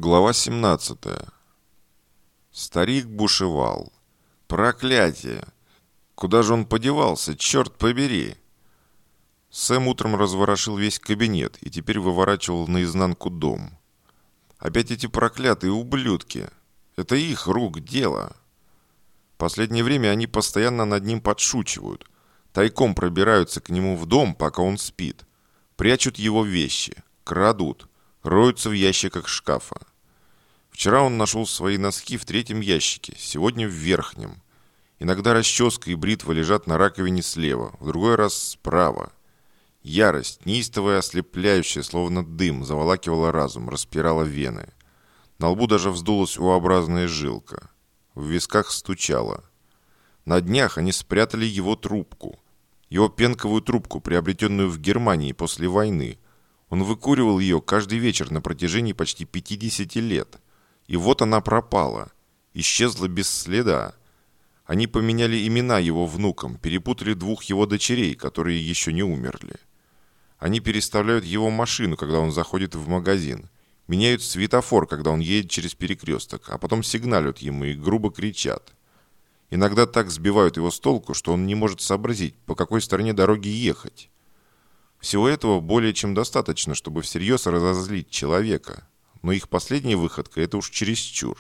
Глава 17. Старик бушевал. Проклятие! Куда же он подевался, черт побери? Сэм утром разворошил весь кабинет и теперь выворачивал наизнанку дом. Опять эти проклятые ублюдки. Это их рук дело. Последнее время они постоянно над ним подшучивают. Тайком пробираются к нему в дом, пока он спит. Прячут его вещи, крадут, роются в ящиках шкафа. Вчера он нашел свои носки в третьем ящике, сегодня в верхнем. Иногда расческа и бритва лежат на раковине слева, в другой раз справа. Ярость, неистовая, ослепляющая, словно дым, заволакивала разум, распирала вены. На лбу даже вздулась U-образная жилка. В висках стучало. На днях они спрятали его трубку. Его пенковую трубку, приобретенную в Германии после войны. Он выкуривал ее каждый вечер на протяжении почти 50 лет. И вот она пропала. Исчезла без следа. Они поменяли имена его внукам, перепутали двух его дочерей, которые еще не умерли. Они переставляют его машину, когда он заходит в магазин. Меняют светофор, когда он едет через перекресток, а потом сигналят ему и грубо кричат. Иногда так сбивают его с толку, что он не может сообразить, по какой стороне дороги ехать. Всего этого более чем достаточно, чтобы всерьез разозлить человека. Но их последняя выходка – это уж чересчур.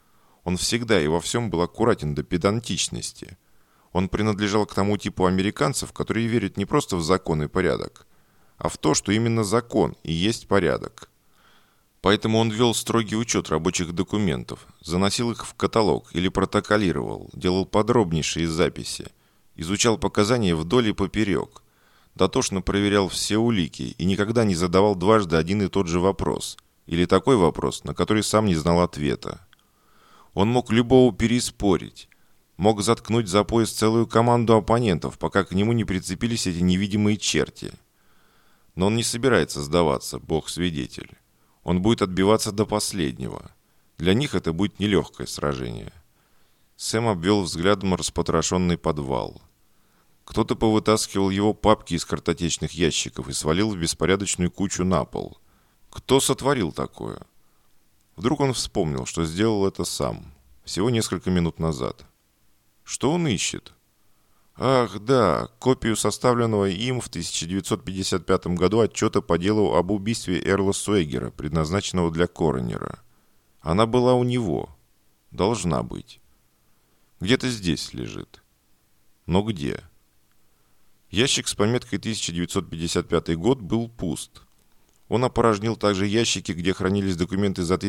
Он всегда и во всем был аккуратен до педантичности. Он принадлежал к тому типу американцев, которые верят не просто в закон и порядок, а в то, что именно закон и есть порядок. Поэтому он вел строгий учет рабочих документов, заносил их в каталог или протоколировал, делал подробнейшие записи, изучал показания вдоль и поперек, дотошно проверял все улики и никогда не задавал дважды один и тот же вопрос, или такой вопрос, на который сам не знал ответа. Он мог любого переспорить, мог заткнуть за пояс целую команду оппонентов, пока к нему не прицепились эти невидимые черти. Но он не собирается сдаваться, Бог свидетель. Он будет отбиваться до последнего. Для них это будет нелегкое сражение. Сэм обвел взглядом распотрошенный подвал. Кто-то повытаскивал его папки из картотечных ящиков и свалил в беспорядочную кучу на пол. Кто сотворил такое? Вдруг он вспомнил, что сделал это сам, всего несколько минут назад. Что он ищет? Ах, да, копию составленного им в 1955 году отчета по делу об убийстве Эрла Суэгера, предназначенного для коронера. Она была у него. Должна быть. Где-то здесь лежит. Но где? Ящик с пометкой 1955 год был пуст. Он опорожнил также ящики, где хранились документы за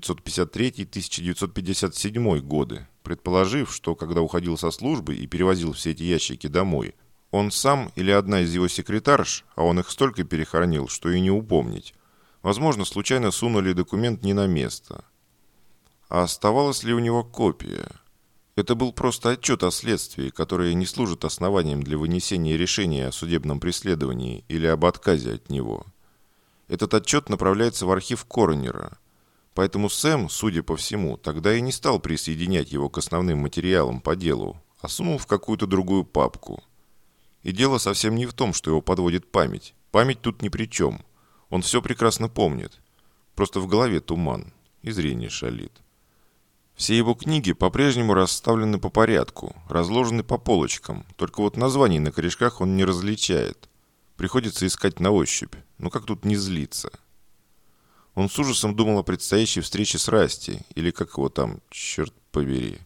1953-1957 годы, предположив, что когда уходил со службы и перевозил все эти ящики домой, он сам или одна из его секретарш, а он их столько перехоронил, что и не упомнить, возможно, случайно сунули документ не на место. А оставалась ли у него копия? Это был просто отчет о следствии, которое не служит основанием для вынесения решения о судебном преследовании или об отказе от него. Этот отчет направляется в архив коронера. Поэтому Сэм, судя по всему, тогда и не стал присоединять его к основным материалам по делу, а сунул в какую-то другую папку. И дело совсем не в том, что его подводит память. Память тут ни при чем. Он все прекрасно помнит. Просто в голове туман, и зрение шалит. Все его книги по-прежнему расставлены по порядку, разложены по полочкам, только вот названий на корешках он не различает. Приходится искать на ощупь. Но как тут не злиться? Он с ужасом думал о предстоящей встрече с Расти, или как его там, черт побери.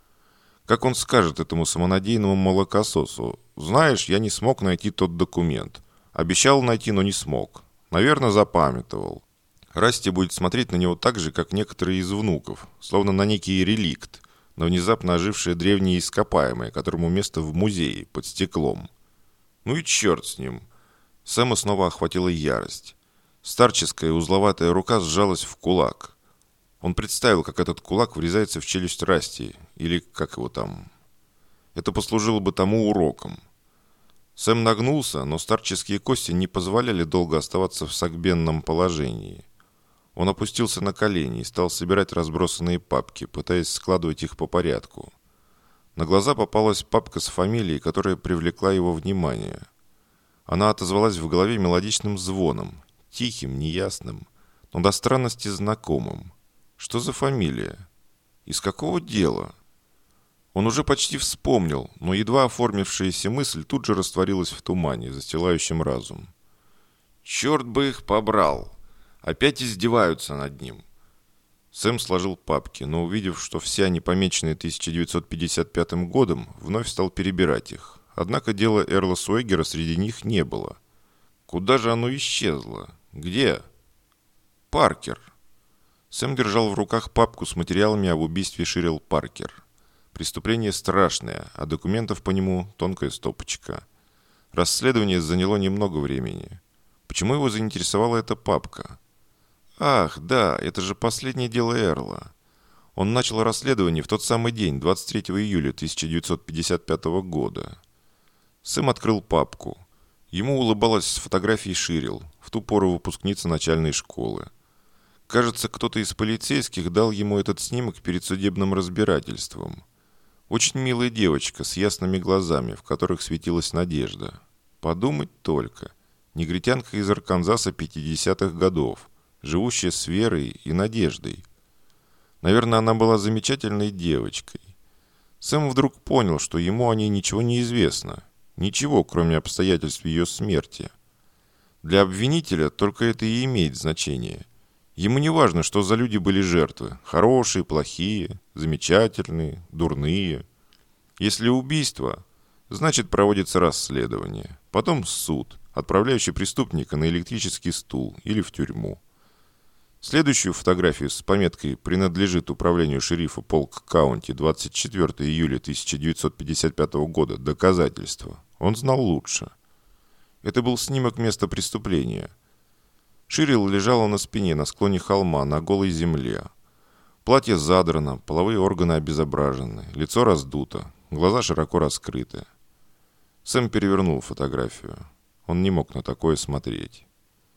Как он скажет этому самонадеянному молокососу: «Знаешь, я не смог найти тот документ. Обещал найти, но не смог. Наверное, запамятовал». Расти будет смотреть на него так же, как некоторые из внуков, словно на некий реликт, на внезапно ожившее древнее ископаемое, которому место в музее, под стеклом. Ну и черт с ним. Сэма снова охватила ярость. Старческая узловатая рука сжалась в кулак. Он представил, как этот кулак врезается в челюсть Расти, или как его там. Это послужило бы тому уроком. Сэм нагнулся, но старческие кости не позволяли долго оставаться в согбенном положении. Он опустился на колени и стал собирать разбросанные папки, пытаясь складывать их по порядку. На глаза попалась папка с фамилией, которая привлекла его внимание. Она отозвалась в голове мелодичным звоном, тихим, неясным, но до странности знакомым. Что за фамилия? Из какого дела? Он уже почти вспомнил, но едва оформившаяся мысль тут же растворилась в тумане, застилающем разум. «Черт бы их побрал! Опять издеваются над ним!» Сэм сложил папки, но, увидев, что все они помечены 1955 годом, вновь стал перебирать их. Однако дела Эрла Суэггера среди них не было. Куда же оно исчезло? Где? Паркер. Сэм держал в руках папку с материалами об убийстве Ширил Паркер. Преступление страшное, а документов по нему тонкая стопочка. Расследование заняло немного времени. Почему его заинтересовала эта папка? Ах, да, это же последнее дело Эрла. Он начал расследование в тот самый день, 23 июля 1955 года. Сэм открыл папку. Ему улыбалась с фотографией Ширил, в ту пору выпускница начальной школы. Кажется, кто-то из полицейских дал ему этот снимок перед судебным разбирательством. Очень милая девочка с ясными глазами, в которых светилась надежда. Подумать только. Негритянка из Арканзаса 50-х годов, живущая с верой и надеждой. Наверное, она была замечательной девочкой. Сэм вдруг понял, что ему о ней ничего не известно. Ничего, кроме обстоятельств ее смерти. Для обвинителя только это и имеет значение. Ему не важно, что за люди были жертвы. Хорошие, плохие, замечательные, дурные. Если убийство, значит проводится расследование. Потом суд, отправляющий преступника на электрический стул или в тюрьму. Следующую фотографию с пометкой «Принадлежит управлению шерифа Полк-Каунти 24 июля 1955 года. Доказательства» он знал лучше. Это был снимок места преступления. Ширил лежала на спине на склоне холма, на голой земле. Платье задрано, половые органы обезображены, лицо раздуто, глаза широко раскрыты. Сэм перевернул фотографию. Он не мог на такое смотреть.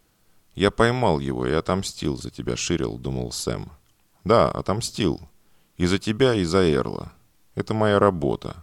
«Я поймал его и отомстил за тебя, Ширил», — думал Сэм. «Да, отомстил. И за тебя, и за Эрла. Это моя работа».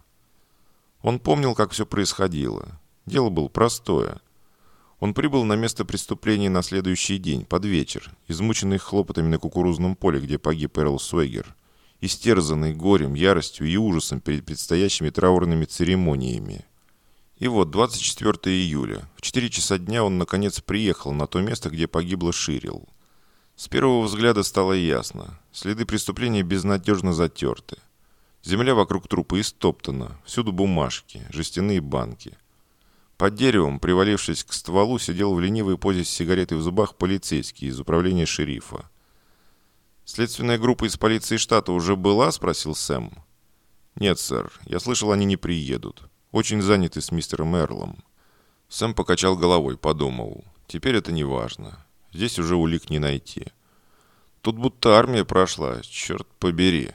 Он помнил, как все происходило. Дело было простое. Он прибыл на место преступления на следующий день, под вечер, измученный хлопотами на кукурузном поле, где погиб Эрл Суэггер, истерзанный горем, яростью и ужасом перед предстоящими траурными церемониями. И вот, 24 июля, в 4 часа дня он, наконец, приехал на то место, где погибла Ширил. С первого взгляда стало ясно. Следы преступления безнадежно затерты. Земля вокруг трупа истоптана, всюду бумажки, жестяные банки. Под деревом, привалившись к стволу, сидел в ленивой позе с сигаретой в зубах полицейский из управления шерифа. «Следственная группа из полиции штата уже была?» – спросил Сэм. «Нет, сэр. Я слышал, они не приедут. Очень заняты с мистером Эрлом». Сэм покачал головой, подумал. «Теперь это не важно. Здесь уже улик не найти. Тут будто армия прошла, черт побери».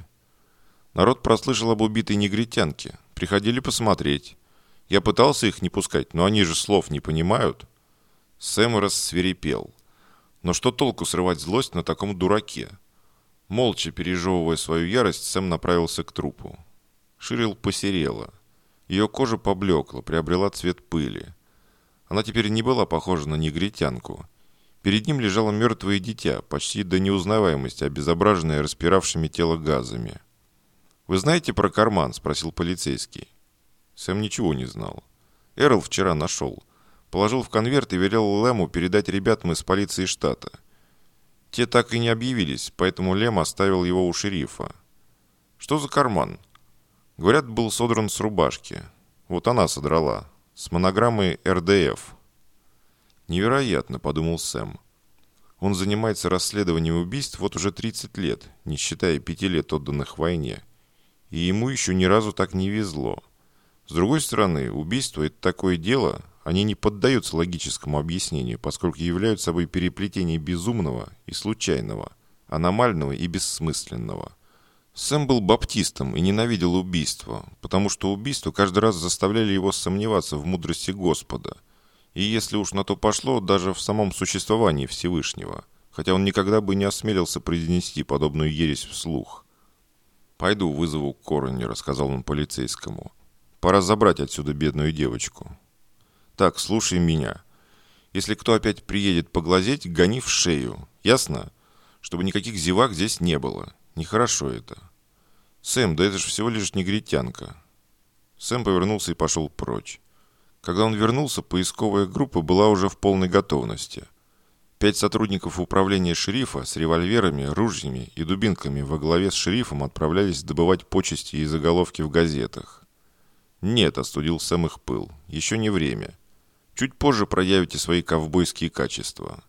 Народ прослышал об убитой негритянке. Приходили посмотреть. Я пытался их не пускать, но они же слов не понимают. Сэм рассвирепел. Но что толку срывать злость на таком дураке? Молча пережевывая свою ярость, Сэм направился к трупу. Ширил посерела. Ее кожа поблекла, приобрела цвет пыли. Она теперь не была похожа на негритянку. Перед ним лежало мертвое дитя, почти до неузнаваемости, обезображенное распиравшими тело газами. «Вы знаете про карман?» – спросил полицейский. Сэм ничего не знал. Эрл вчера нашел. Положил в конверт и велел Лэму передать ребятам из полиции штата. Те так и не объявились, поэтому Лэм оставил его у шерифа. «Что за карман?» Говорят, был содран с рубашки. Вот она содрала. С монограммой РДФ. «Невероятно», – подумал Сэм. Он занимается расследованием убийств вот уже 30 лет, не считая 5 лет, отданных войне. И ему еще ни разу так не везло. С другой стороны, убийство – это такое дело, они не поддаются логическому объяснению, поскольку являются собой переплетение безумного и случайного, аномального и бессмысленного. Сэм был баптистом и ненавидел убийство, потому что убийства каждый раз заставляли его сомневаться в мудрости Господа. И если уж на то пошло, даже в самом существовании Всевышнего, хотя он никогда бы не осмелился произнести подобную ересь вслух. «Пойду вызову коронера», — сказал он полицейскому. «Пора забрать отсюда бедную девочку. Так, слушай меня. Если кто опять приедет поглазеть, гони в шею. Ясно? чтобы никаких зевак здесь не было. Нехорошо это. Сэм, да это же всего лишь негритянка. Сэм повернулся и пошел прочь. Когда он вернулся, поисковая группа была уже в полной готовности. 5 сотрудников управления шерифа с револьверами, ружьями и дубинками во главе с шерифом отправлялись добывать почести и заголовки в газетах. «Нет», — остудил Сэм их пыл, — «еще не время. Чуть позже проявите свои ковбойские качества».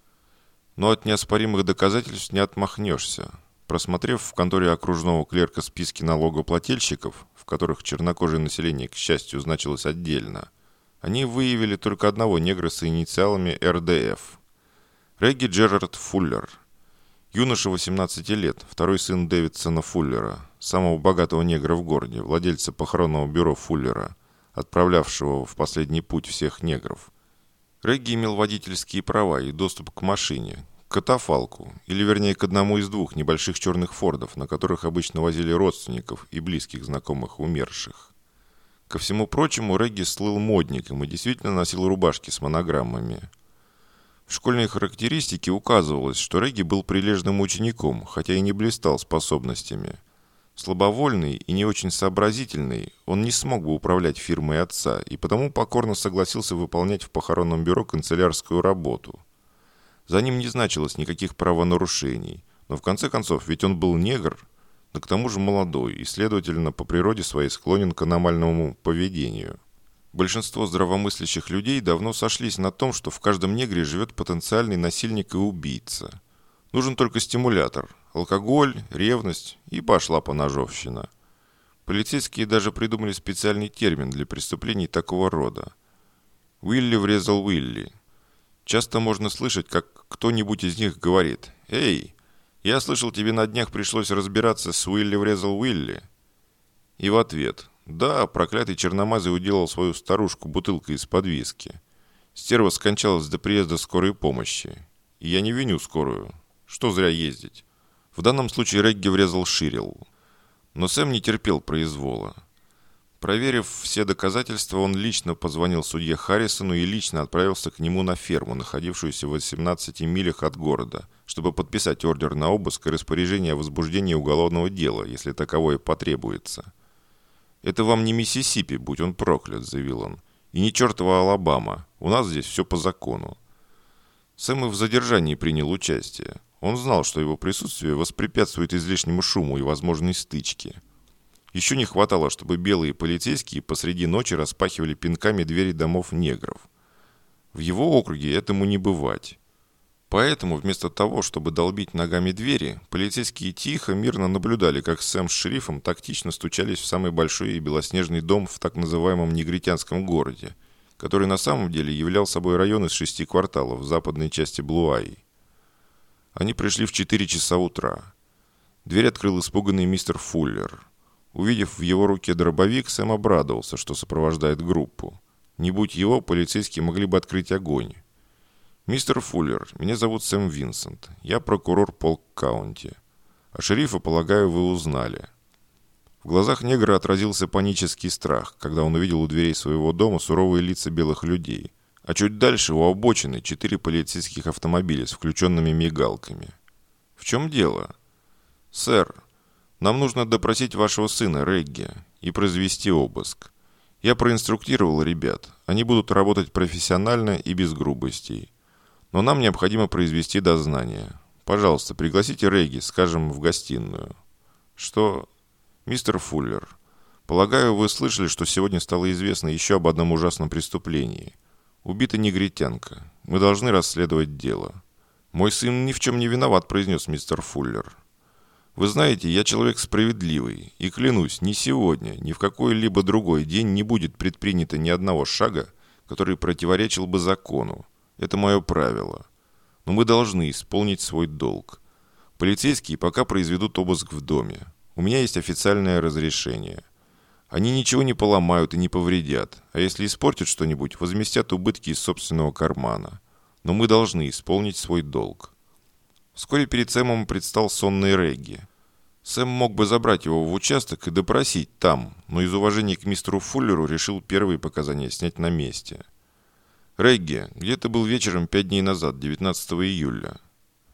Но от неоспоримых доказательств не отмахнешься. Просмотрев в конторе окружного клерка списки налогоплательщиков, в которых чернокожее население, к счастью, значилось отдельно, они выявили только одного негра с инициалами РДФ. Регги Джерард Фуллер. Юноша 18 лет, второй сын Дэвидсона Фуллера, самого богатого негра в городе, владельца похоронного бюро Фуллера, отправлявшего в последний путь всех негров. Регги имел водительские права и доступ к машине, к катафалку, или вернее к одному из 2 небольших черных фордов, на которых обычно возили родственников и близких знакомых умерших. Ко всему прочему, Регги слыл модником и действительно носил рубашки с монограммами. В школьной характеристике указывалось, что Регги был прилежным учеником, хотя и не блистал способностями. Слабовольный и не очень сообразительный, он не смог бы управлять фирмой отца, и потому покорно согласился выполнять в похоронном бюро канцелярскую работу. За ним не значилось никаких правонарушений, но в конце концов, ведь он был негр, да к тому же молодой и, следовательно, по природе своей склонен к аномальному поведению. Большинство здравомыслящих людей давно сошлись на том, что в каждом негре живет потенциальный насильник и убийца. Нужен только стимулятор – алкоголь, ревность и пошла поножовщина. Полицейские даже придумали специальный термин для преступлений такого рода. «Уилли врезал Уилли». Часто можно слышать, как кто-нибудь из них говорит: «Эй, я слышал, тебе на днях пришлось разбираться с Уилли врезал Уилли». И в ответ: «Да, проклятый черномазый уделал свою старушку бутылкой из-под виски. Стерва скончалась до приезда скорой помощи. И я не виню скорую. Что зря ездить?» В данном случае Регги врезал Ширил. Но Сэм не терпел произвола. Проверив все доказательства, он лично позвонил судье Харрисону и лично отправился к нему на ферму, находившуюся в 18 милях от города, чтобы подписать ордер на обыск и распоряжение о возбуждении уголовного дела, если таковое потребуется. «Это вам не Миссисипи, будь он проклят», — заявил он, — «и не чертова Алабама. У нас здесь все по закону». Сэм и в задержании принял участие. Он знал, что его присутствие воспрепятствует излишнему шуму и возможной стычке. Еще не хватало, чтобы белые полицейские посреди ночи распахивали пинками двери домов негров. В его округе этому не бывать. Поэтому вместо того, чтобы долбить ногами двери, полицейские тихо, мирно наблюдали, как Сэм с шерифом тактично стучались в самый большой и белоснежный дом в так называемом негритянском городе, который на самом деле являл собой район из 6 кварталов в западной части Блуаи. Они пришли в 4 часа утра. Дверь открыл испуганный мистер Фуллер. Увидев в его руке дробовик, Сэм обрадовался, что сопровождает группу. Не будь его, полицейские могли бы открыть огонь. «Мистер Фуллер, меня зовут Сэм Винсент. Я прокурор Полк-Каунти. А шерифа, полагаю, вы узнали». В глазах негра отразился панический страх, когда он увидел у дверей своего дома суровые лица белых людей, а чуть дальше у обочины 4 полицейских автомобиля с включенными мигалками. «В чем дело?» «Сэр, нам нужно допросить вашего сына Регги и произвести обыск. Я проинструктировал ребят. Они будут работать профессионально и без грубостей. Но нам необходимо произвести дознание. Пожалуйста, пригласите Регги, скажем, в гостиную». «Что?» «Мистер Фуллер, полагаю, вы слышали, что сегодня стало известно еще об одном ужасном преступлении. Убита негритянка. Мы должны расследовать дело». «Мой сын ни в чем не виноват», — произнес мистер Фуллер. «Вы знаете, я человек справедливый, и клянусь, ни сегодня, ни в какой-либо другой день не будет предпринято ни одного шага, который противоречил бы закону. Это мое правило. Но мы должны исполнить свой долг. Полицейские пока произведут обыск в доме. У меня есть официальное разрешение. Они ничего не поломают и не повредят, а если испортят что-нибудь, возместят убытки из собственного кармана. Но мы должны исполнить свой долг». Вскоре перед Сэмом предстал сонный Регги. Сэм мог бы забрать его в участок и допросить там, но из уважения к мистеру Фуллеру решил первые показания снять на месте. «Регги, где ты был вечером 5 дней назад, 19 июля?»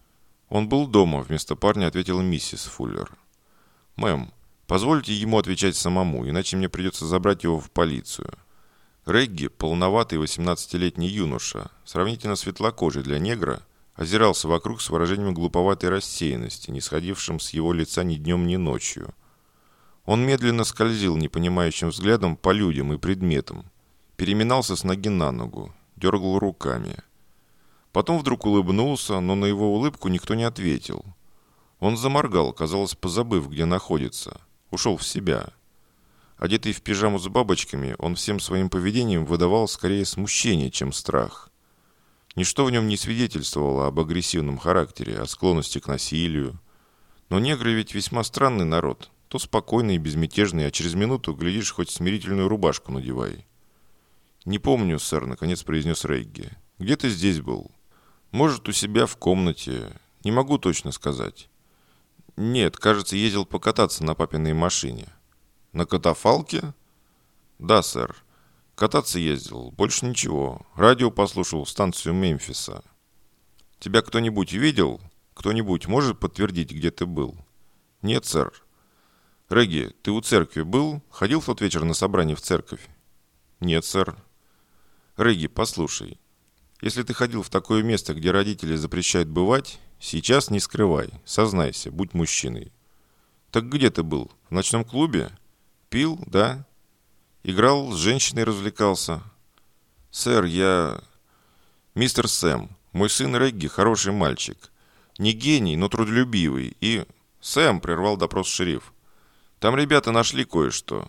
«Он был дома», — вместо парня ответила миссис Фуллер. «Мэм, позвольте ему отвечать самому, иначе мне придется забрать его в полицию». Регги, полноватый 18-летний юноша, сравнительно светлокожий для негра, озирался вокруг с выражением глуповатой рассеянности, не сходившим с его лица ни днем, ни ночью. Он медленно скользил непонимающим взглядом по людям и предметам, переминался с ноги на ногу, дергал руками. Потом вдруг улыбнулся, но на его улыбку никто не ответил. Он заморгал, казалось, позабыв, где находится, ушел в себя. Одетый в пижаму с бабочками, он всем своим поведением выдавал скорее смущение, чем страх. Ничто в нем не свидетельствовало об агрессивном характере, о склонности к насилию. Но негры ведь весьма странный народ. То спокойный и безмятежный, а через минуту, глядишь, хоть смирительную рубашку надевай. «Не помню, сэр», — наконец произнес Регги. «Где ты здесь был?» «Может, у себя в комнате. Не могу точно сказать». «Нет, кажется, ездил покататься на папиной машине». «На катафалке?» «Да, сэр. Кататься ездил. Больше ничего. Радио послушал, станцию Мемфиса». «Тебя кто-нибудь видел? Кто-нибудь может подтвердить, где ты был?» «Нет, сэр». «Регги, ты у церкви был? Ходил в тот вечер на собрание в церковь?» «Нет, сэр». «Регги, послушай. Если ты ходил в такое место, где родители запрещают бывать, сейчас не скрывай. Сознайся, будь мужчиной». «Так где ты был? В ночном клубе? Пил, да? Играл, с женщиной развлекался?» «Сэр, я...» «Мистер Сэм, мой сын Регги хороший мальчик. Не гений, но трудолюбивый. И...» «Сэм», — прервал допрос шериф. «Там ребята нашли кое-что».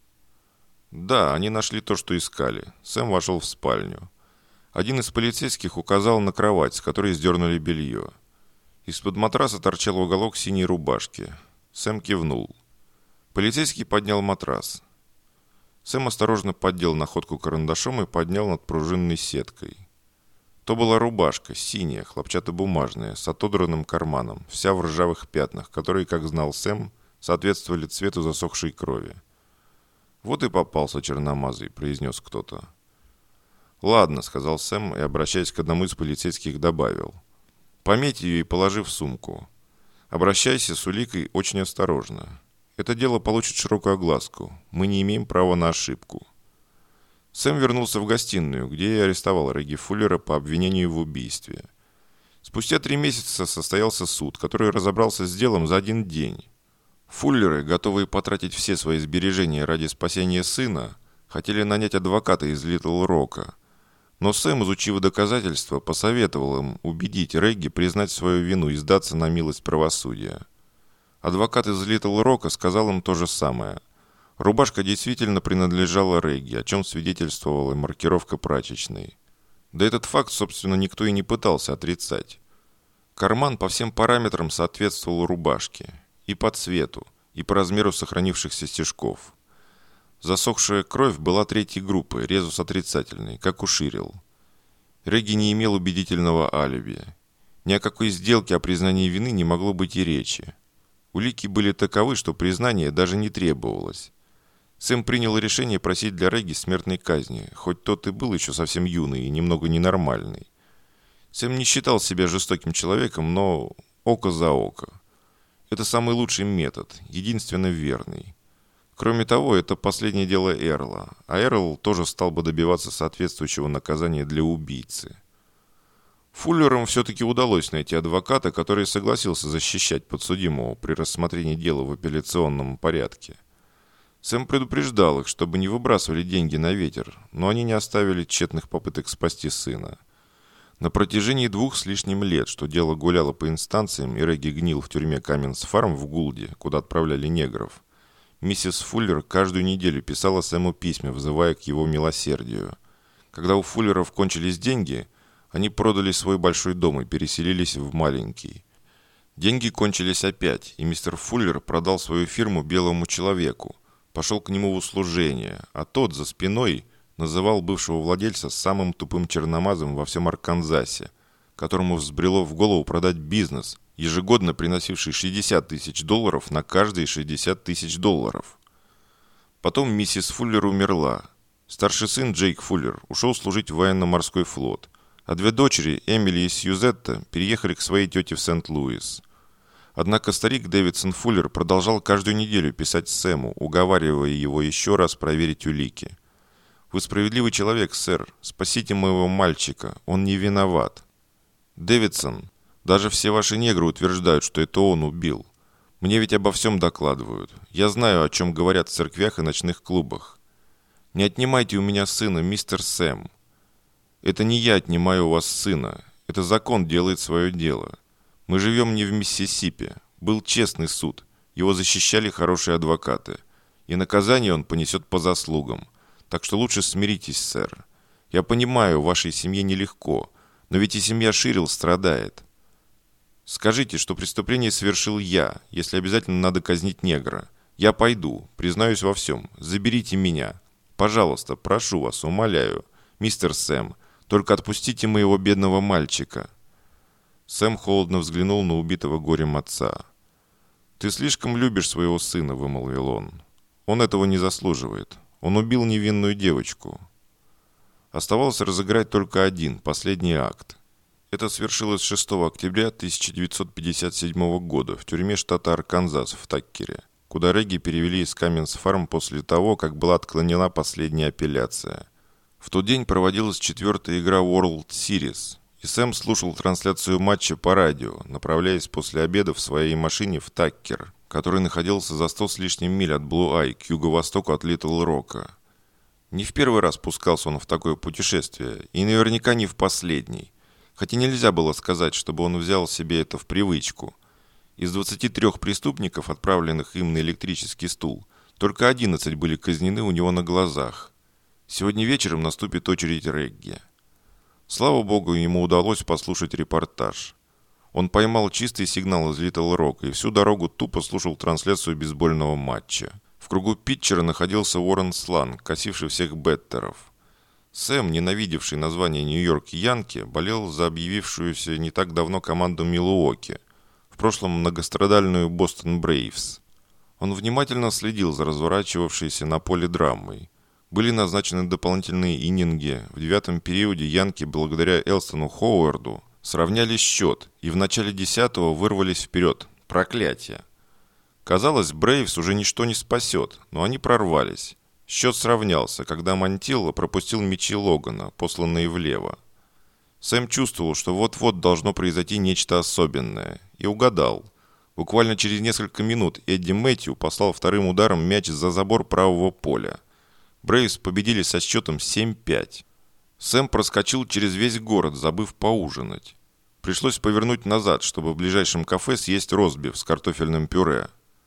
«Да, они нашли то, что искали». Сэм вошел в спальню. Один из полицейских указал на кровать, с которой сдернули белье. Из-под матраса торчал уголок синей рубашки. Сэм кивнул. Полицейский поднял матрас. Сэм осторожно поддел находку карандашом и поднял над пружинной сеткой. То была рубашка, синяя, хлопчатобумажная, с отодранным карманом, вся в ржавых пятнах, которые, как знал Сэм, соответствовали цвету засохшей крови. «Вот и попался черномазый», — произнес кто-то. «Ладно», — сказал Сэм и, обращаясь к одному из полицейских, добавил. «Пометь ее и положи в сумку. Обращайся с уликой очень осторожно. Это дело получит широкую огласку. Мы не имеем права на ошибку». Сэм вернулся в гостиную, где и арестовал Регги Фуллера по обвинению в убийстве. Спустя 3 месяца состоялся суд, который разобрался с делом за один день. Фуллеры, готовые потратить все свои сбережения ради спасения сына, хотели нанять адвоката из Литл Рока. Но Сэм, изучив доказательства, посоветовал им убедить Регги признать свою вину и сдаться на милость правосудия. Адвокат из Литл Рока сказал им то же самое. Рубашка действительно принадлежала Регги, о чем свидетельствовала маркировка прачечной. Да этот факт, собственно, никто и не пытался отрицать. Карман по всем параметрам соответствовал рубашке. И по цвету, и по размеру сохранившихся стежков. Засохшая кровь была 3-й группы, резус отрицательный, как у Ширил. Регги не имел убедительного алиби. Ни о какой сделке о признании вины не могло быть и речи. Улики были таковы, что признание даже не требовалось. Сэм принял решение просить для Регги смертной казни, хоть тот и был еще совсем юный и немного ненормальный. Сэм не считал себя жестоким человеком, но око за око. Это самый лучший метод, единственно верный. Кроме того, это последнее дело Эрла, а Эрл тоже стал бы добиваться соответствующего наказания для убийцы. Фуллерам все-таки удалось найти адвоката, который согласился защищать подсудимого при рассмотрении дела в апелляционном порядке. Сэм предупреждал их, чтобы не выбрасывали деньги на ветер, но они не оставили тщетных попыток спасти сына. На протяжении 2 с лишним лет, что дело гуляло по инстанциям, и Регги гнил в тюрьме Каменс-Фарм в Гулде, куда отправляли негров, миссис Фуллер каждую неделю писала Сэму письма, взывая к его милосердию. Когда у Фуллеров кончились деньги, они продали свой большой дом и переселились в маленький. Деньги кончились опять, и мистер Фуллер продал свою фирму белому человеку, пошел к нему в услужение, а тот за спиной называл бывшего владельца самым тупым черномазом во всем Арканзасе, которому взбрело в голову продать бизнес, ежегодно приносивший $60 тысяч на каждые $60 тысяч. Потом миссис Фуллер умерла. Старший сын Джейк Фуллер ушел служить в военно-морской флот, а две дочери, Эмили и Сьюзетта, переехали к своей тете в Сент-Луис. Однако старик Дэвидсон Фуллер продолжал каждую неделю писать Сэму, уговаривая его еще раз проверить улики. «Вы справедливый человек, сэр. Спасите моего мальчика. Он не виноват». «Дэвидсон, даже все ваши негры утверждают, что это он убил. Мне ведь обо всем докладывают. Я знаю, о чем говорят в церквях и ночных клубах. Не отнимайте у меня сына, мистер Сэм. Это не я отнимаю у вас сына. Это закон делает свое дело. Мы живем не в Миссисипи. Был честный суд. Его защищали хорошие адвокаты. И наказание он понесет по заслугам. Так что лучше смиритесь, сэр. Я понимаю, вашей семье нелегко, но ведь и семья Ширил страдает. Скажите, что преступление совершил я, если обязательно надо казнить негра. Я пойду, признаюсь во всем. Заберите меня. Пожалуйста, прошу вас, умоляю. Мистер Сэм, только отпустите моего бедного мальчика». Сэм холодно взглянул на убитого горем отца. «Ты слишком любишь своего сына», — вымолвил он. «Он этого не заслуживает. Он убил невинную девочку». Оставалось разыграть только один, последний акт. Это свершилось 6 октября 1957 года в тюрьме штата Арканзас в Таккере, куда Регги перевели из Каменс-Фарм после того, как была отклонена последняя апелляция. В тот день проводилась 4-я игра World Series, и Сэм слушал трансляцию матча по радио, направляясь после обеда в своей машине в Таккер, который находился за 100 с лишним миль от Блу-Ай к юго-востоку от Литл-Рока. Не в первый раз пускался он в такое путешествие, и наверняка не в последний. Хотя нельзя было сказать, чтобы он взял себе это в привычку. Из 23 преступников, отправленных им на электрический стул, только 11 были казнены у него на глазах. Сегодня вечером наступит очередь Регги. Слава богу, ему удалось послушать репортаж. Он поймал чистый сигнал из Литл Рока и всю дорогу тупо слушал трансляцию бейсбольного матча. В кругу питчера находился Уоррен Сланг, косивший всех беттеров. Сэм, ненавидевший название Нью-Йорк Янки, болел за объявившуюся не так давно команду Милуоки, в прошлом многострадальную Бостон Брейвс. Он внимательно следил за разворачивавшейся на поле драмой. Были назначены дополнительные иннинги. В 9-м периоде Янки, благодаря Элстону Ховарду, сравняли счет и в начале 10-го вырвались вперед. Проклятие! Казалось, Брейвс уже ничто не спасет, но они прорвались. Счет сравнялся, когда Монтилло пропустил мячи Логана, посланные влево. Сэм чувствовал, что вот-вот должно произойти нечто особенное, и угадал. Буквально через несколько минут Эдди Мэтью послал вторым ударом мяч за забор правого поля. Брейвс победили со счетом 7-5. Сэм проскочил через весь город, забыв поужинать. Пришлось повернуть назад, чтобы в ближайшем кафе съесть ростбиф с картофельным пюре.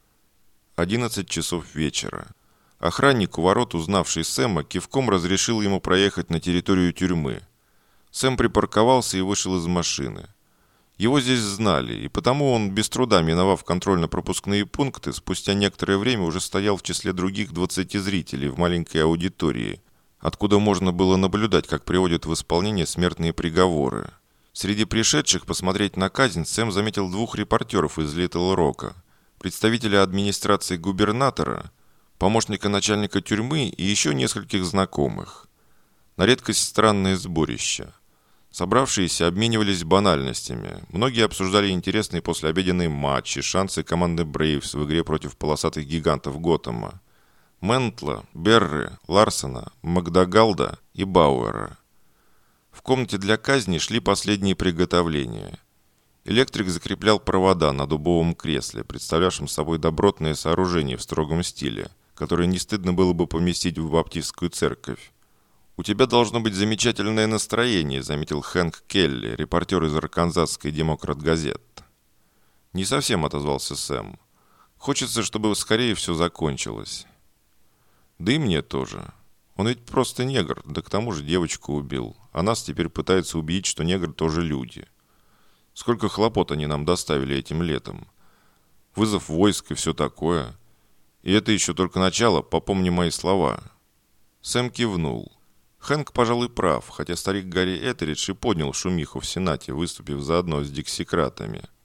11 часов вечера. Охранник у ворот, узнавший Сэма, кивком разрешил ему проехать на территорию тюрьмы. Сэм припарковался и вышел из машины. Его здесь знали, и потому он, без труда миновав контрольно-пропускные пункты, спустя некоторое время уже стоял в числе других 20 зрителей в маленькой аудитории, откуда можно было наблюдать, как приводят в исполнение смертные приговоры. Среди пришедших посмотреть на казнь Сэм заметил 2 репортеров из Литл-Рока, представителя администрации губернатора, помощника начальника тюрьмы и еще нескольких знакомых. На редкость странное сборище. Собравшиеся обменивались банальностями. Многие обсуждали интересные послеобеденные матчи, шансы команды Брейвс в игре против полосатых гигантов Готэма. Ментла, Берры, Ларсона, Макдагалда и Бауэра. В комнате для казни шли последние приготовления. Электрик закреплял провода на дубовом кресле, представлявшем собой добротное сооружение в строгом стиле, которое не стыдно было бы поместить в баптистскую церковь. «У тебя должно быть замечательное настроение», — заметил Хэнк Келли, репортер из арканзасской «Демократ-газет». «Не совсем», — отозвался Сэм. «Хочется, чтобы скорее все закончилось». «Да и мне тоже. Он ведь просто негр, да к тому же девочку убил. А нас теперь пытаются убедить, что негры тоже люди. Сколько хлопот они нам доставили этим летом. Вызов войск и все такое. И это еще только начало, попомни мои слова». Сэм кивнул. Хэнк, пожалуй, прав, хотя старик Гарри Этеридж и поднял шумиху в Сенате, выступив заодно с диксикратами.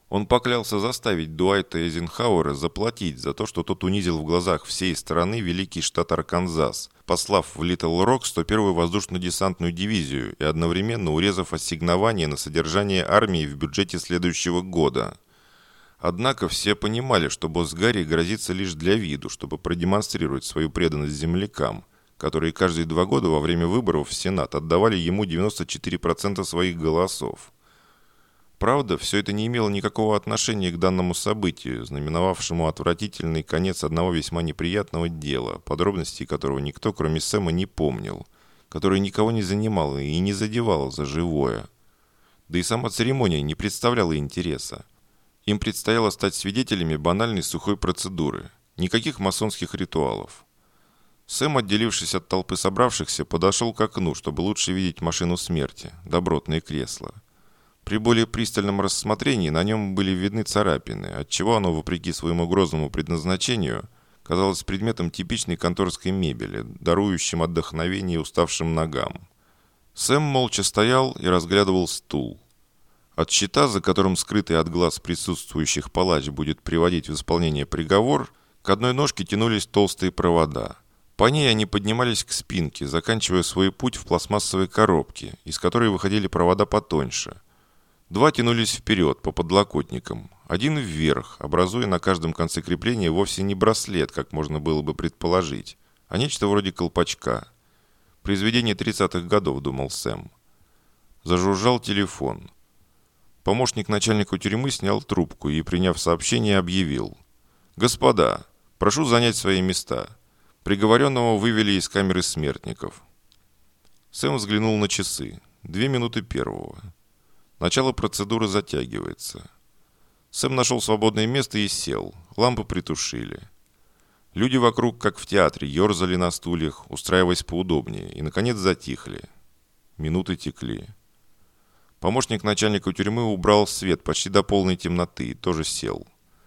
Он поклялся заставить Дуайта Эйзенхауэра заплатить за то, что тот унизил в глазах всей страны великий штат Арканзас, послав в Литл-Рок 101-ю воздушно-десантную дивизию и одновременно урезав ассигнование на содержание армии в бюджете следующего года. Однако все понимали, что босс Гарри грозится лишь для виду, чтобы продемонстрировать свою преданность землякам, которые каждые 2 года во время выборов в Сенат отдавали ему 94% своих голосов. Правда, все это не имело никакого отношения к данному событию, знаменовавшему отвратительный конец одного весьма неприятного дела, подробностей которого никто, кроме Сэма, не помнил, которое никого не занимало и не задевало за живое. Да и сама церемония не представляла интереса. Им предстояло стать свидетелями банальной сухой процедуры, никаких масонских ритуалов. Сэм, отделившись от толпы собравшихся, подошел к окну, чтобы лучше видеть машину смерти, добротное кресло. При более пристальном рассмотрении на нем были видны царапины, отчего оно, вопреки своему грозному предназначению, казалось предметом типичной конторской мебели, дарующим отдохновение уставшим ногам. Сэм молча стоял и разглядывал стул. От щита, за которым скрытый от глаз присутствующих палач будет приводить в исполнение приговор, к одной ножке тянулись толстые провода. По ней они поднимались к спинке, заканчивая свой путь в пластмассовой коробке, из которой выходили провода потоньше. 2 тянулись вперед, по подлокотникам. 1 вверх, образуя на каждом конце крепления вовсе не браслет, как можно было бы предположить, а нечто вроде колпачка. Произведение 30-х годов, думал Сэм. Зажужжал телефон. Помощник начальника тюрьмы снял трубку и, приняв сообщение, объявил: «Господа, прошу занять свои места. Приговоренного вывели из камеры смертников». Сэм взглянул на часы. 2 минуты первого. Начало процедуры затягивается. Сэм нашел свободное место и сел. Лампы притушили. Люди вокруг, как в театре, ерзали на стульях, устраиваясь поудобнее, и, наконец, затихли. Минуты текли. Помощник начальника тюрьмы убрал свет почти до полной темноты и тоже сел.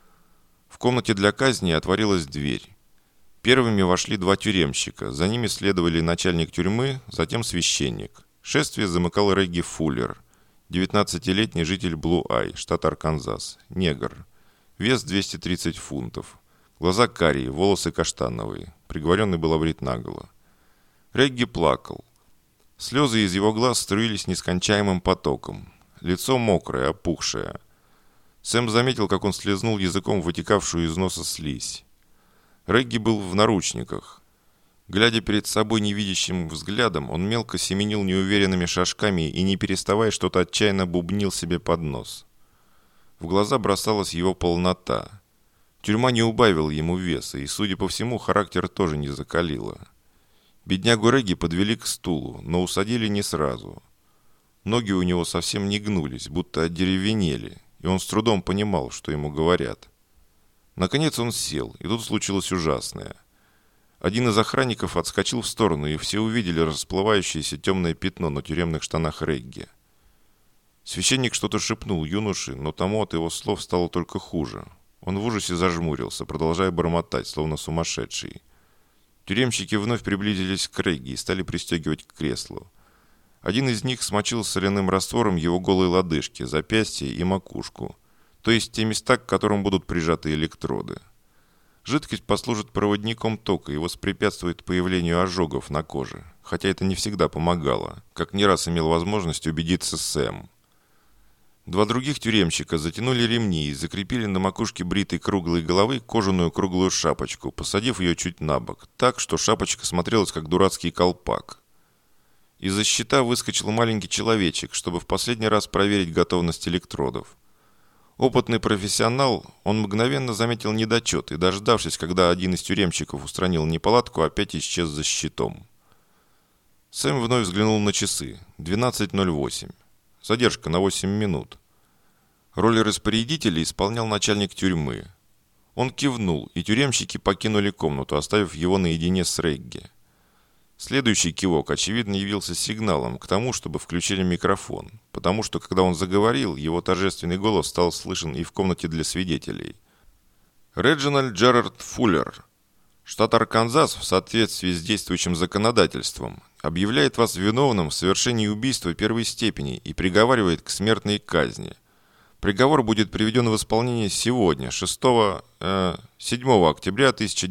В комнате для казни отворилась дверь. Первыми вошли 2 тюремщика, за ними следовали начальник тюрьмы, затем священник. Шествие замыкал Регги Фуллер, 19-летний житель Блу-Ай, штат Арканзас, негр. Вес 230 фунтов. Глаза карие, волосы каштановые. Приговоренный был обрит наголо. Регги плакал. Слезы из его глаз струились нескончаемым потоком. Лицо мокрое, опухшее. Сэм заметил, как он слезнул языком вытекавшую из носа слизь. Регги был в наручниках. Глядя перед собой невидящим взглядом, он мелко семенил неуверенными шажками и, не переставая, что-то отчаянно бубнил себе под нос. В глаза бросалась его полнота. Тюрьма не убавила ему веса, и, судя по всему, характер тоже не закалила. Беднягу Регги подвели к стулу, но усадили не сразу. Ноги у него совсем не гнулись, будто одеревенели, и он с трудом понимал, что ему говорят. Наконец он сел, и тут случилось ужасное. Один из охранников отскочил в сторону, и все увидели расплывающееся темное пятно на тюремных штанах Регги. Священник что-то шепнул юноше, но тому от его слов стало только хуже. Он в ужасе зажмурился, продолжая бормотать, словно сумасшедший. Тюремщики вновь приблизились к Регги и стали пристегивать к креслу. Один из них смочил соляным раствором его голые лодыжки, запястья и макушку, то есть те места, к которым будут прижаты электроды. Жидкость послужит проводником тока и воспрепятствует появлению ожогов на коже, хотя это не всегда помогало, как не раз имел возможность убедиться Сэм. 2 других тюремщика затянули ремни и закрепили на макушке бритой круглой головы кожаную круглую шапочку, посадив ее чуть на бок, так, что шапочка смотрелась как дурацкий колпак. Из-за щита выскочил маленький человечек, чтобы в последний раз проверить готовность электродов. Опытный профессионал, он мгновенно заметил недочет и, дождавшись, когда один из тюремщиков устранил неполадку, опять исчез за щитом. Сэм вновь взглянул на часы. 12:08. Задержка на 8 минут. Роль распорядителя исполнял начальник тюрьмы. Он кивнул, и тюремщики покинули комнату, оставив его наедине с Регги. Следующий кивок, очевидно, явился сигналом к тому, чтобы включили микрофон, потому что, когда он заговорил, его торжественный голос стал слышен и в комнате для свидетелей. Реджинальд Джерард Фуллер, штат Арканзас, в соответствии с действующим законодательством, объявляет вас виновным в совершении убийства 1-й степени и приговаривает к смертной казни. Приговор будет приведен в исполнение сегодня, 7 октября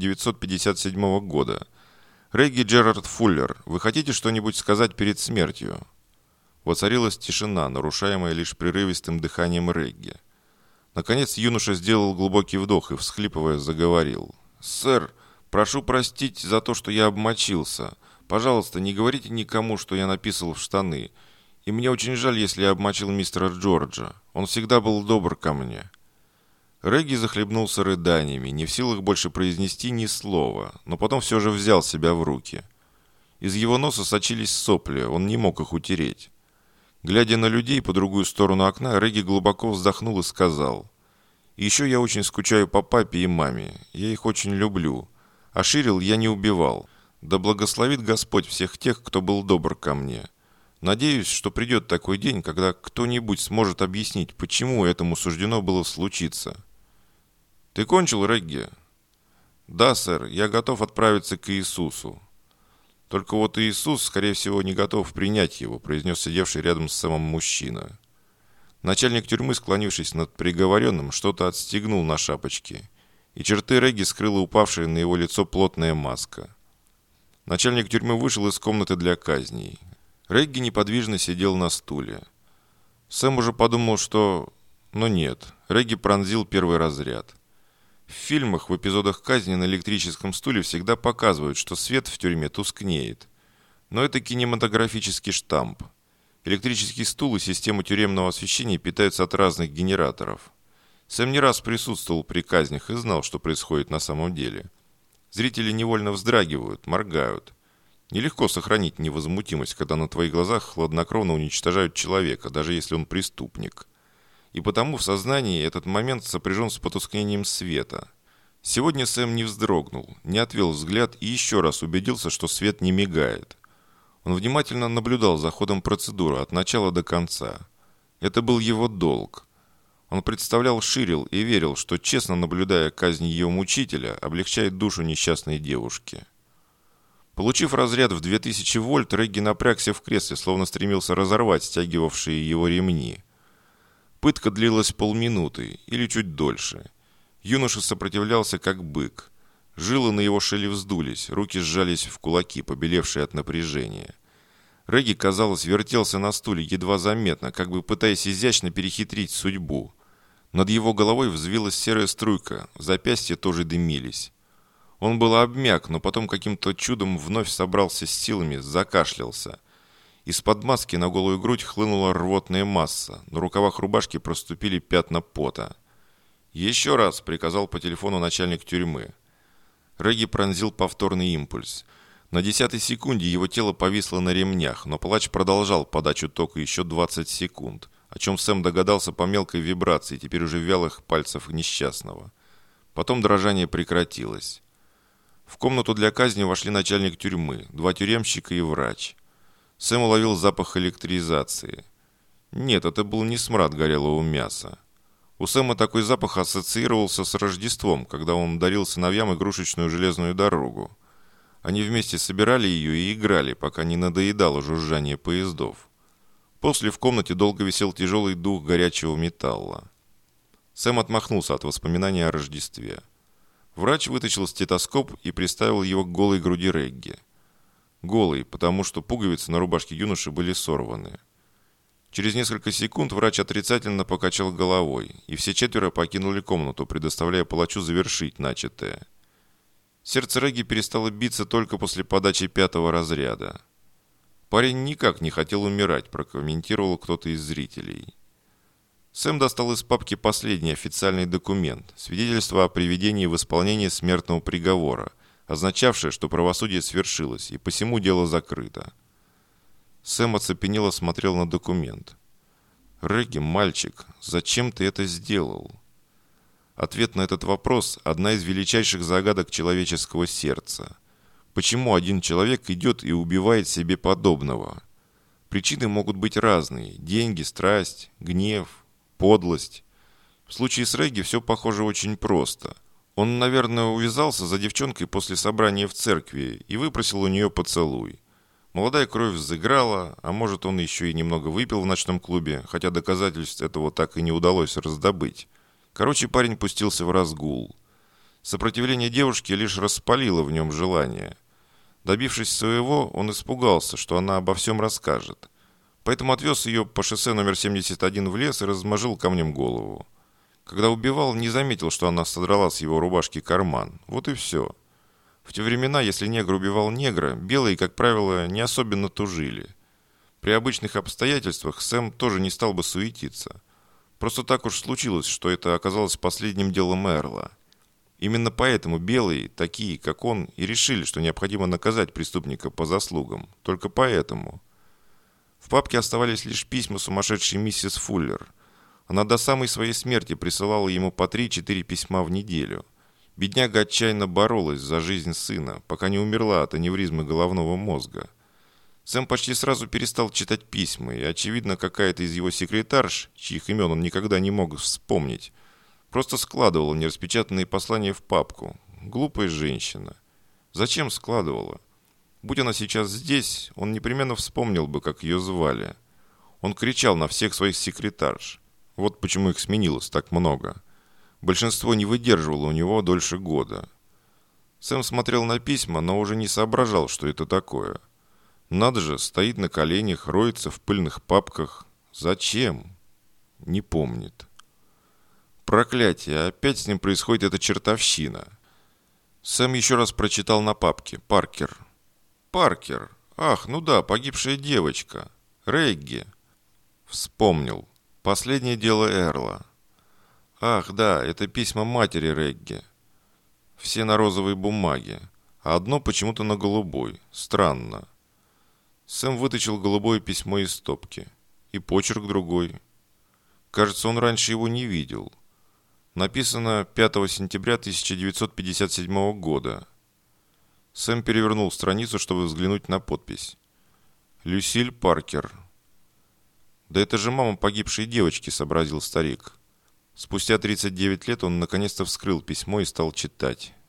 1957 года. Регги Джерард Фуллер, вы хотите что-нибудь сказать перед смертью?» Воцарилась тишина, нарушаемая лишь прерывистым дыханием Регги. Наконец юноша сделал глубокий вдох и, всхлипывая, заговорил. «Сэр, прошу простить за то, что я обмочился. Пожалуйста, не говорите никому, что я написал в штаны. И мне очень жаль, если я обмочил мистера Джорджа. Он всегда был добр ко мне». Регги захлебнулся рыданиями, не в силах больше произнести ни слова, но потом все же взял себя в руки. Из его носа сочились сопли, он не мог их утереть. Глядя на людей по другую сторону окна, Регги глубоко вздохнул и сказал: «И еще я очень скучаю по папе и маме, я их очень люблю. А Ширил я не убивал. Да благословит Господь всех тех, кто был добр ко мне. Надеюсь, что придет такой день, когда кто-нибудь сможет объяснить, почему этому суждено было случиться». «Ты кончил, Регги?» «Да, сэр, я готов отправиться к Иисусу». «Только вот Иисус, скорее всего, не готов принять его», произнес сидевший рядом с Сэмом мужчина. Начальник тюрьмы, склонившись над приговоренным, что-то отстегнул на шапочке, и черты Регги скрыла упавшая на его лицо плотная маска. Начальник тюрьмы вышел из комнаты для казней. Регги неподвижно сидел на стуле. Сэм уже подумал, что... Но нет, Регги пронзил первый разряд. В фильмах, в эпизодах казни на электрическом стуле всегда показывают, что свет в тюрьме тускнеет. Но это кинематографический штамп. Электрический стул и система тюремного освещения питаются от разных генераторов. Сэм не раз присутствовал при казнях и знал, что происходит на самом деле. Зрители невольно вздрагивают, моргают. Нелегко сохранить невозмутимость, когда на твоих глазах хладнокровно уничтожают человека, даже если он преступник. И потому в сознании этот момент сопряжен с потускнением света. Сегодня Сэм не вздрогнул, не отвел взгляд и еще раз убедился, что свет не мигает. Он внимательно наблюдал за ходом процедуры от начала до конца. Это был его долг. Он представлял Ширил и верил, что, честно наблюдая казнь ее мучителя, облегчает душу несчастной девушки. Получив разряд в 2000 вольт, Регги напрягся в кресле, словно стремился разорвать стягивавшие его ремни. Пытка длилась полминуты или чуть дольше. Юноша сопротивлялся, как бык. Жилы на его шее вздулись, руки сжались в кулаки, побелевшие от напряжения. Регги, казалось, вертелся на стуле едва заметно, как бы пытаясь изящно перехитрить судьбу. Над его головой взвилась серая струйка, запястья тоже дымились. Он был обмяк, но потом каким-то чудом вновь собрался с силами, закашлялся. Из-под маски на голую грудь хлынула рвотная масса, на рукавах рубашки проступили пятна пота. «Еще раз!» – приказал по телефону начальник тюрьмы. Регги пронзил повторный импульс. На 10-й секунде его тело повисло на ремнях, но палач продолжал подачу тока еще 20 секунд, о чем Сэм догадался по мелкой вибрации, теперь уже вялых пальцев несчастного. Потом дрожание прекратилось. В комнату для казни вошли начальник тюрьмы, 2 тюремщика и врач. Сэм уловил запах электризации. Нет, это был не смрад горелого мяса. У Сэма такой запах ассоциировался с Рождеством, когда он дарил сыновьям игрушечную железную дорогу. Они вместе собирали ее и играли, пока не надоедало жужжание поездов. После в комнате долго висел тяжелый дух горячего металла. Сэм отмахнулся от воспоминаний о Рождестве. Врач вытащил стетоскоп и приставил его к голой груди Регги. Голый, потому что пуговицы на рубашке юноши были сорваны. Через несколько секунд врач отрицательно покачал головой, и все 4 покинули комнату, предоставляя палачу завершить начатое. Сердце Регги перестало биться только после подачи 5-го разряда. «Парень никак не хотел умирать», – прокомментировал кто-то из зрителей. Сэм достал из папки последний официальный документ – свидетельство о приведении в исполнение смертного приговора, означавшее, что правосудие свершилось, и посему дело закрыто. Сэм оцепенело смотрел на документ. «Регги, мальчик, зачем ты это сделал?» Ответ на этот вопрос – одна из величайших загадок человеческого сердца. Почему один человек идет и убивает себе подобного? Причины могут быть разные – деньги, страсть, гнев, подлость. В случае с Регги все похоже очень просто. Он, наверное, увязался за девчонкой после собрания в церкви и выпросил у нее поцелуй. Молодая кровь взыграла, а может, он еще и немного выпил в ночном клубе, хотя доказательств этого так и не удалось раздобыть. Короче, парень пустился в разгул. Сопротивление девушки лишь распалило в нем желание. Добившись своего, он испугался, что она обо всем расскажет. Поэтому отвез ее по шоссе номер 71 в лес и размажил камнем голову. Когда убивал, не заметил, что она содрала с его рубашки карман. Вот и все. В те времена, если негр убивал негра, белые, как правило, не особенно тужили. При обычных обстоятельствах Сэм тоже не стал бы суетиться. Просто так уж случилось, что это оказалось последним делом Эрла. Именно поэтому белые, такие как он, и решили, что необходимо наказать преступника по заслугам. Только поэтому. В папке оставались лишь письма сумасшедшей миссис Фуллер. Она до самой своей смерти присылала ему по 3-4 письма в неделю. Бедняга отчаянно боролась за жизнь сына, пока не умерла от аневризмы головного мозга. Сэм почти сразу перестал читать письма, и, очевидно, какая-то из его секретарш, чьих имен он никогда не мог вспомнить, просто складывала нераспечатанные послания в папку. Глупая женщина. Зачем складывала? Будь она сейчас здесь, он непременно вспомнил бы, как ее звали. Он кричал на всех своих секретарш. Вот почему их сменилось так много. Большинство не выдерживало у него дольше года. Сэм смотрел на письма, но уже не соображал, что это такое. Надо же, стоит на коленях, роется в пыльных папках. Зачем? Не помнит. Проклятие, опять с ним происходит эта чертовщина. Сэм еще раз прочитал на папке. Паркер. Паркер. Ах, ну да, погибшая девочка. Регги. Вспомнил. Последнее дело Эрла. Ах, да, это письма матери Регги. Все на розовой бумаге, а одно почему-то на голубой. Странно. Сэм вытащил голубое письмо из стопки. И почерк другой. Кажется, он раньше его не видел. Написано 5 сентября 1957 года. Сэм перевернул страницу, чтобы взглянуть на подпись. «Люсиль Паркер». «Да это же мама погибшей девочки», — сообразил старик. Спустя 39 лет он наконец-то вскрыл письмо и стал читать.